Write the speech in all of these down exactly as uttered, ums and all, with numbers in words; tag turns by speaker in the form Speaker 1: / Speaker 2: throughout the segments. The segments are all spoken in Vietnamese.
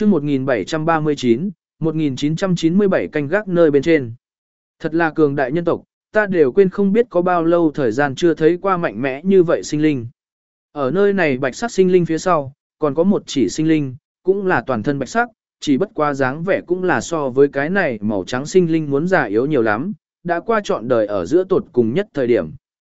Speaker 1: chương một nghìn bảy trăm ba mươi chín, một nghìn chín trăm chín mươi bảy canh gác nơi bên trên. Thật là cường đại nhân tộc, ta đều quên không biết có bao lâu thời gian chưa thấy qua mạnh mẽ như vậy sinh linh. Ở nơi này bạch sắc sinh linh phía sau, còn có một chỉ sinh linh, cũng là toàn thân bạch sắc, chỉ bất quá dáng vẻ cũng là so với cái này màu trắng sinh linh muốn già yếu nhiều lắm, đã qua trọn đời ở giữa tột cùng nhất thời điểm.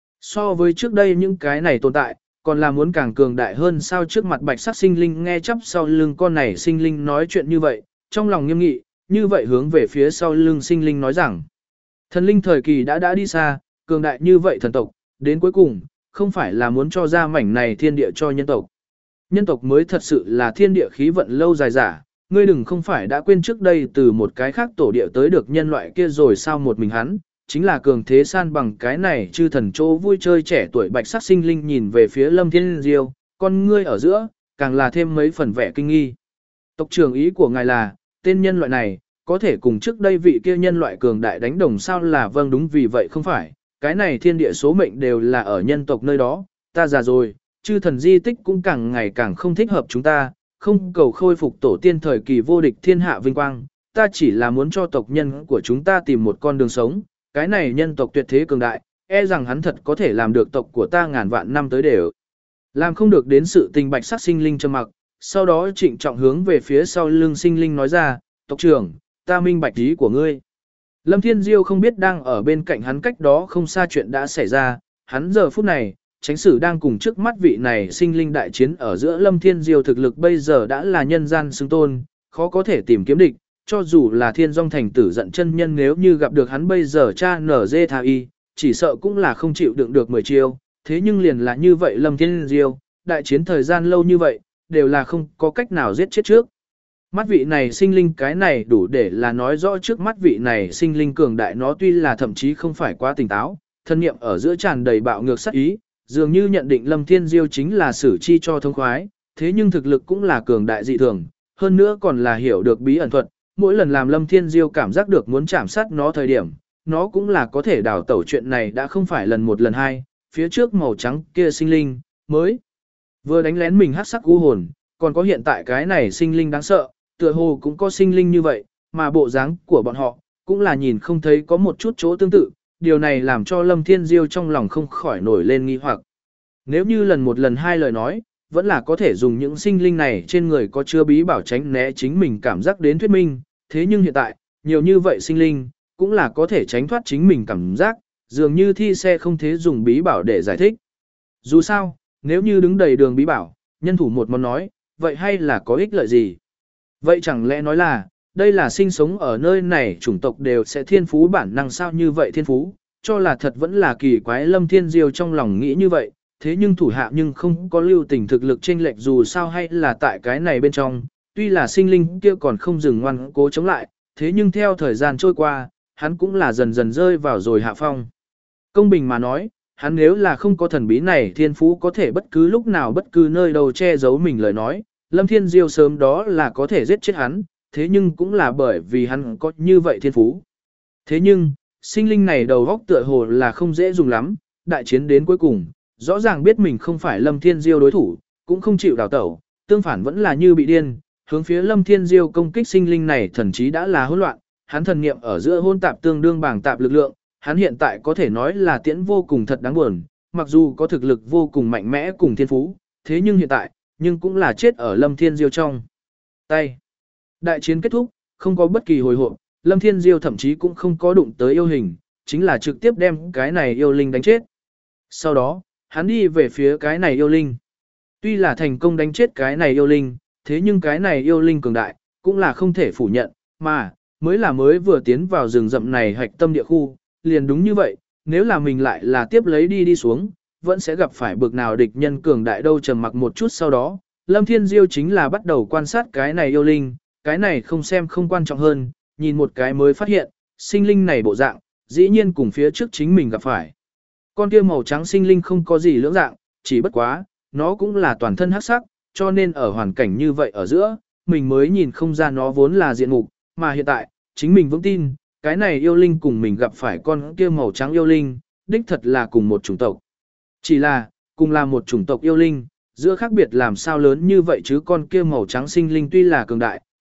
Speaker 1: So với trước đây những cái này tồn tại, còn là muốn càng cường đại hơn sao trước mặt bạch sắc sinh linh nghe chắp sau lưng con này sinh linh nói chuyện như vậy, trong lòng nghiêm nghị, như vậy hướng về phía sau lưng sinh linh nói rằng, thần linh thời kỳ đã đã đi xa, cường đại như vậy thần tộc, đến cuối cùng, không phải là muốn cho ra mảnh này thiên địa cho nhân tộc. Nhân tộc mới thật sự là thiên địa khí vận lâu dài giả, ngươi đừng không phải đã quên trước đây từ một cái khác tổ địa tới được nhân loại kia rồi sao một mình hắn, chính là cường thế san bằng cái này chư thần chỗ vui chơi trẻ tuổi bạch sắc sinh linh nhìn về phía Lâm Thiên Diêu, con ngươi ở giữa, càng là thêm mấy phần vẻ kinh nghi. Tộc trưởng ý của ngài là, tên nhân loại này, có thể cùng trước đây vị kia nhân loại cường đại đánh đồng sao là vâng đúng vì vậy không phải, cái này thiên địa số mệnh đều là ở nhân tộc nơi đó, ta già rồi, chư thần di tích cũng càng ngày càng không thích hợp chúng ta, không cầu khôi phục tổ tiên thời kỳ vô địch thiên hạ vinh quang, ta chỉ là muốn cho tộc nhân của chúng ta tìm một con đường sống, cái này nhân tộc tuyệt thế cường đại, e rằng hắn thật có thể làm được tộc của ta ngàn vạn năm tới đều. Làm không được đến sự tình bạch sắc sinh linh trầm mặc, sau đó trịnh trọng hướng về phía sau lưng sinh linh nói ra, tộc trưởng, ta minh bạch ý của ngươi. Lâm Thiên Diêu không biết đang ở bên cạnh hắn cách đó không xa chuyện đã xảy ra, hắn giờ phút này, chánh sử đang cùng trước mắt vị này sinh linh đại chiến ở giữa Lâm Thiên Diêu thực lực bây giờ đã là nhân gian xứng tôn, khó có thể tìm kiếm địch, cho dù là thiên dòng thành tử giận chân nhân nếu như gặp được hắn bây giờ cha nở dê tha y, chỉ sợ cũng là không chịu đựng được mười chiêu, thế nhưng liền là như vậy Lâm Thiên Diêu, đại chiến thời gian lâu như vậy, đều là không có cách nào giết chết trước. Mắt vị này sinh linh cái này đủ để là nói rõ trước mắt vị này sinh linh cường đại nó tuy là thậm chí không phải quá tỉnh táo, thân niệm ở giữa tràn đầy bạo ngược sát ý, dường như nhận định Lâm Thiên Diêu chính là sử chi cho thông khoái, thế nhưng thực lực cũng là cường đại dị thường, hơn nữa còn là hiểu được bí ẩn thuật, mỗi lần làm Lâm Thiên Diêu cảm giác được muốn chạm sát nó thời điểm, nó cũng là có thể đào tẩu chuyện này đã không phải lần một lần hai, phía trước màu trắng kia sinh linh, mới vừa đánh lén mình hắc sắc u hồn, còn có hiện tại cái này sinh linh đáng sợ, tựa hồ cũng có sinh linh như vậy, mà bộ dáng của bọn họ, cũng là nhìn không thấy có một chút chỗ tương tự, điều này làm cho Lâm Thiên Diêu trong lòng không khỏi nổi lên nghi hoặc. Nếu như lần một lần hai lời nói, vẫn là có thể dùng những sinh linh này trên người có chứa bí bảo tránh né chính mình cảm giác đến thuyết minh, thế nhưng hiện tại, nhiều như vậy sinh linh, cũng là có thể tránh thoát chính mình cảm giác, dường như thi xe không thể dùng bí bảo để giải thích. Dù sao, nếu như đứng đầy đường bí bảo, nhân thủ một món nói, vậy hay là có ích lợi gì? Vậy chẳng lẽ nói là, đây là sinh sống ở nơi này chủng tộc đều sẽ thiên phú bản năng sao như vậy thiên phú, cho là thật vẫn là kỳ quái Lâm Thiên Diêu trong lòng nghĩ như vậy, thế nhưng thủ hạ nhưng không có lưu tình thực lực chênh lệch dù sao hay là tại cái này bên trong, tuy là sinh linh kia còn không dừng ngoan cố chống lại, thế nhưng theo thời gian trôi qua, hắn cũng là dần dần rơi vào rồi hạ phong. Công bình mà nói, hắn nếu là không có thần bí này thiên phú có thể bất cứ lúc nào bất cứ nơi đâu che giấu mình lời nói, Lâm Thiên Diêu sớm đó là có thể giết chết hắn, thế nhưng cũng là bởi vì hắn có như vậy thiên phú. Thế nhưng, sinh linh này đầu góc tựa hồ là không dễ dùng lắm, đại chiến đến cuối cùng, rõ ràng biết mình không phải Lâm Thiên Diêu đối thủ, cũng không chịu đào tẩu, tương phản vẫn là như bị điên, hướng phía Lâm Thiên Diêu công kích sinh linh này thần chí đã là hỗn loạn, hắn thần niệm ở giữa hỗn tạp tương đương bảng tạp lực lượng, hắn hiện tại có thể nói là tiễn vô cùng thật đáng buồn, mặc dù có thực lực vô cùng mạnh mẽ cùng thiên phú, thế nhưng hiện tại, nhưng cũng là chết ở Lâm Thiên Diêu trong tay. Đại chiến kết thúc, không có bất kỳ hồi hộp, Lâm Thiên Diêu thậm chí cũng không có đụng tới yêu hình, chính là trực tiếp đem cái này yêu linh đánh chết. Sau đó, hắn đi về phía cái này yêu linh. Tuy là thành công đánh chết cái này yêu linh, thế nhưng cái này yêu linh cường đại, cũng là không thể phủ nhận, mà, mới là mới vừa tiến vào rừng rậm này hạch tâm địa khu, liền đúng như vậy, nếu là mình lại là tiếp lấy đi đi xuống, vẫn sẽ gặp phải bực nào địch nhân cường đại đâu trầm mặc một chút sau đó, Lâm Thiên Diêu chính là bắt đầu quan sát cái này yêu linh, cái này không xem không quan trọng hơn, nhìn một cái mới phát hiện, sinh linh này bộ dạng, dĩ nhiên cùng phía trước chính mình gặp phải. Con kia màu trắng sinh linh không có gì lưỡng dạng, chỉ bất quá, nó cũng là toàn thân hắc sắc, cho nên ở hoàn cảnh như vậy ở giữa, mình mới nhìn không ra nó vốn là diện mục, mà hiện tại, chính mình vững tin, cái này yêu linh cùng mình gặp phải con kia màu trắng yêu linh, đích thật là cùng một chủng tộc. Chỉ là, cùng là một chủng tộc yêu linh, giữa khác biệt làm sao lớn như vậy chứ con kia màu trắng sinh linh tuy là cường đại,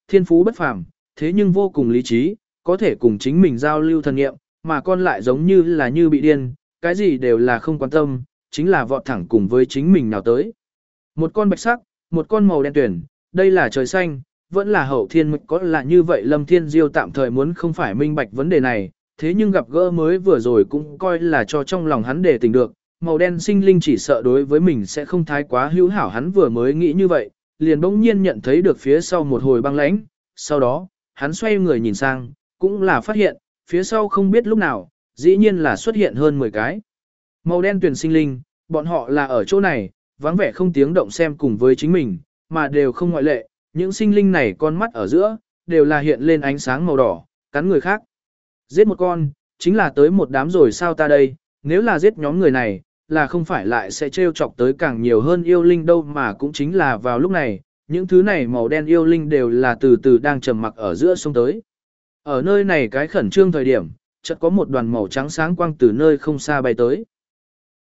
Speaker 1: thiên phú bất phàm, thế nhưng vô cùng lý trí, có thể cùng chính mình giao lưu thần nghiệm, mà con lại giống như là như bị điên, cái gì đều là không quan tâm, chính là vọt thẳng cùng với chính mình nào tới. Một con bạch sắc, một con màu đen tuyển, đây là trời xanh, vẫn là hậu thiên mịch có là như vậy Lâm Thiên Diêu tạm thời muốn không phải minh bạch vấn đề này, thế nhưng gặp gỡ mới vừa rồi cũng coi là cho trong lòng hắn để tỉnh được, màu đen sinh linh chỉ sợ đối với mình sẽ không thái quá hữu hảo hắn vừa mới nghĩ như vậy, liền bỗng nhiên nhận thấy được phía sau một hồi băng lãnh, sau đó, hắn xoay người nhìn sang, cũng là phát hiện, phía sau không biết lúc nào, dĩ nhiên là xuất hiện hơn mười cái. Màu đen tuyển sinh linh, bọn họ là ở chỗ này, vắng vẻ không tiếng động xem cùng với chính mình, mà đều không ngoại lệ, những sinh linh này con mắt ở giữa, đều là hiện lên ánh sáng màu đỏ, cắn người khác. Giết một con, chính là tới một đám rồi sao ta đây, nếu là giết nhóm người này, là không phải lại sẽ trêu chọc tới càng nhiều hơn yêu linh đâu mà cũng chính là vào lúc này, những thứ này màu đen yêu linh đều là từ từ đang trầm mặc ở giữa sông tới. Ở nơi này cái khẩn trương thời điểm, chợt có một đoàn màu trắng sáng quang từ nơi không xa bay tới.